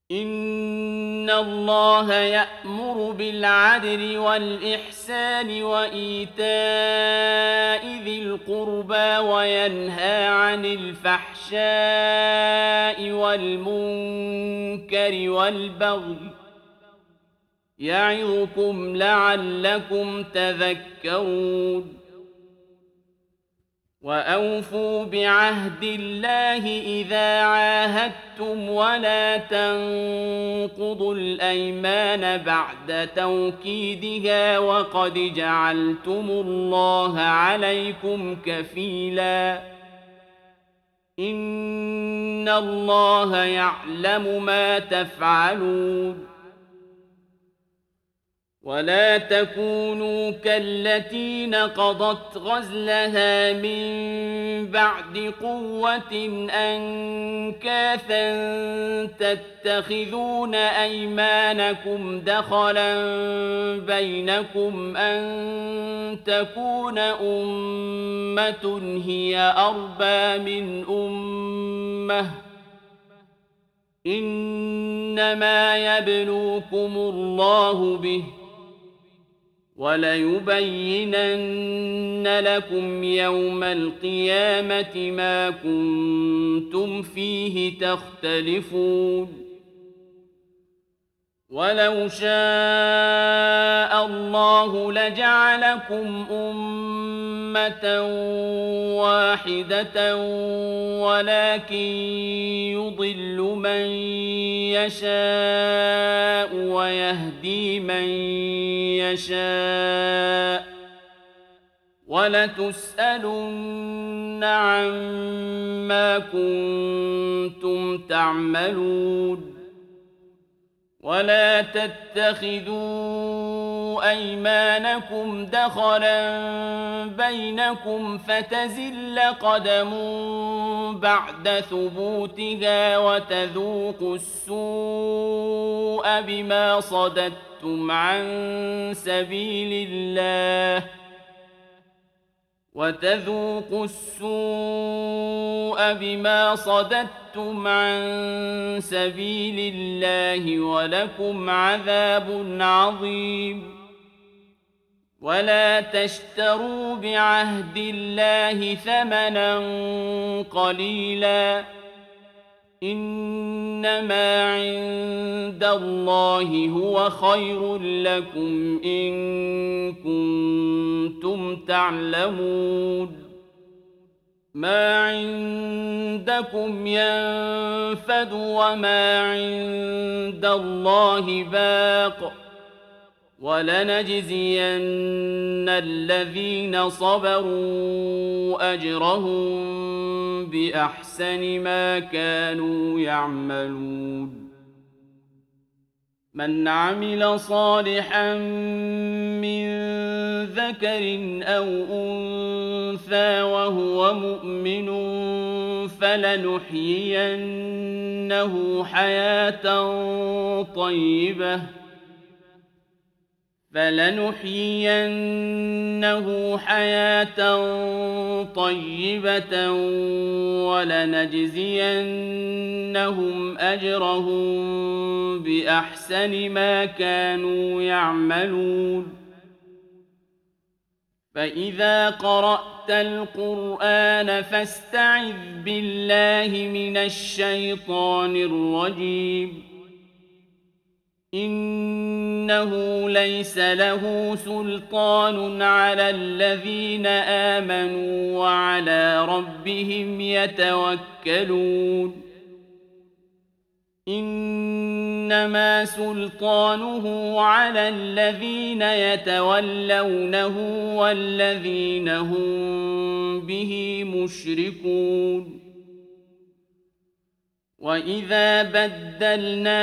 إن الله يأمر بالعدل والإحسان وإيتاء ذي القربى وينهى عن الفحشاء والمنكر والبغي يعظكم لعلكم تذكرون وأوفوا بعهد الله إذا عاهدتم ولا تنقضوا الأيمان بعد توكيدها وقد جعلتم الله عليكم كفيلا إن الله يعلم ما تفعلون ولا تكونوا كالتي نقضت غزلها من بعد قوة أنكاثا تتخذون أيمانكم دخلا بينكم أن تكون أمة هي أربى من أمة إنما يبلوكم الله به وليبينن لكم يوم القيامة ما كنتم فيه تختلفون ولو شاء الله لجعلكم أمة واحدة ولكن يضل من يشاء ويهدي من يشاء ولتسألن عما كنتم تعملون ولا تتخذوا أيمانكم دخلا بينكم فتزل قدم بعد ثبوتها وتذوقوا السوء بما صددتم عن سبيل الله وتذوقوا السوء بما صددتم عن سبيل الله ولكم عذاب عظيم ولا تشتروا بعهد الله ثمنا قليلا إنما عند الله هو خير لكم إن كنتم تعلمون ما عندكم ينفد وما عند الله باق ولنجزين الذين صبروا أجرهم بأحسن ما كانوا يعملون من عمل صالحا من ذكر أو أنثى وهو مؤمن فلنحيينه حياة طيبة ولنجزينهم أجرهم بأحسن ما كانوا يعملون فإذا قرأت القرآن فاستعذ بالله من الشيطان الرجيم إنه ليس له سلطان على الذين آمنوا وعلى ربهم يتوكلون إنما سلطانه على الذين يتولونه والذين هم به مشركون وإذا بدلنا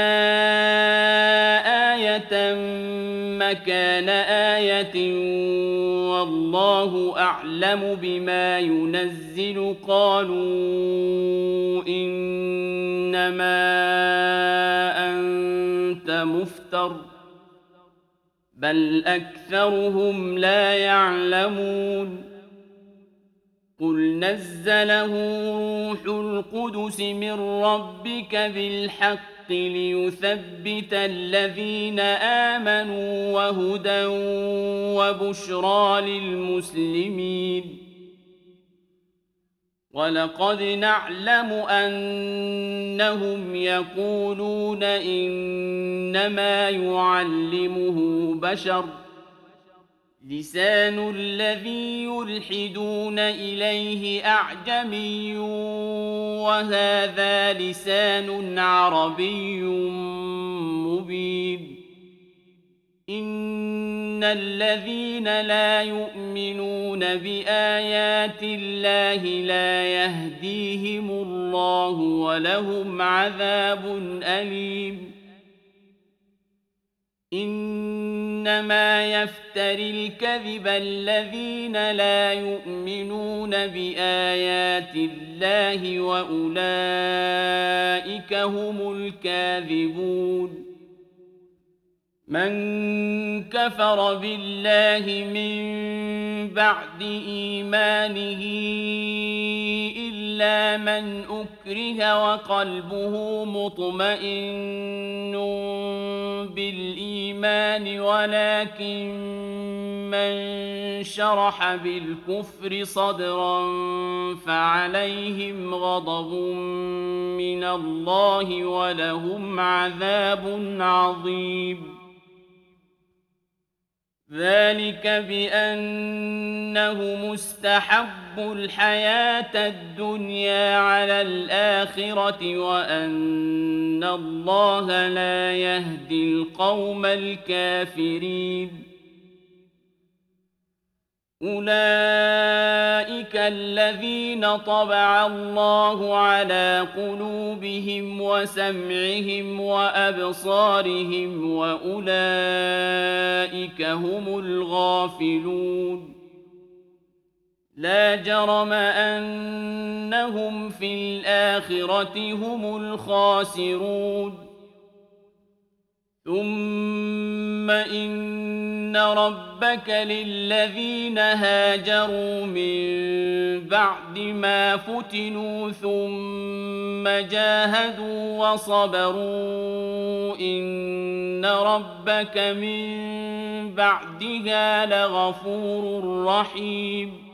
آية مكان آية والله أعلم بما ينزل قالوا إنما أنت مفتر بل أكثرهم لا يعلمون قل نزله روح القدس من ربك بالحق ليثبت الذين آمنوا وهدى وبشرى للمسلمين. ولقد نعلم أنهم يقولون إنما يعلمه بشر لسان الذي يلحدون إليه أعجمي وهذا لسان عربي مبين. إن الذين لا يؤمنون بآيات الله لا يهديهم الله ولهم عذاب أليم. إنما يفتري الكذب الذين لا يؤمنون بآيات الله وأولئك هم الكاذبون. من كفر بالله من بعد إيمانه إلا من أكره وقلبه مطمئن بالإيمان ولكن من شرح بالكفر صدرا فعليهم غضب من الله ولهم عذاب عظيم. ذلك بأنه مستحب الحياة الدنيا على الآخرة وأن الله لا يهدي القوم الكافرين. أولئك الذين طبع الله على قلوبهم وسمعهم وأبصارهم وأولئك هم الغافلون. لا جرم أنهم في الآخرة هم الخاسرون. ثم إن ربك للذين هاجروا من بعد ما فتنوا ثم جاهدوا وصبروا إن ربك من بعدها لغفور رحيم.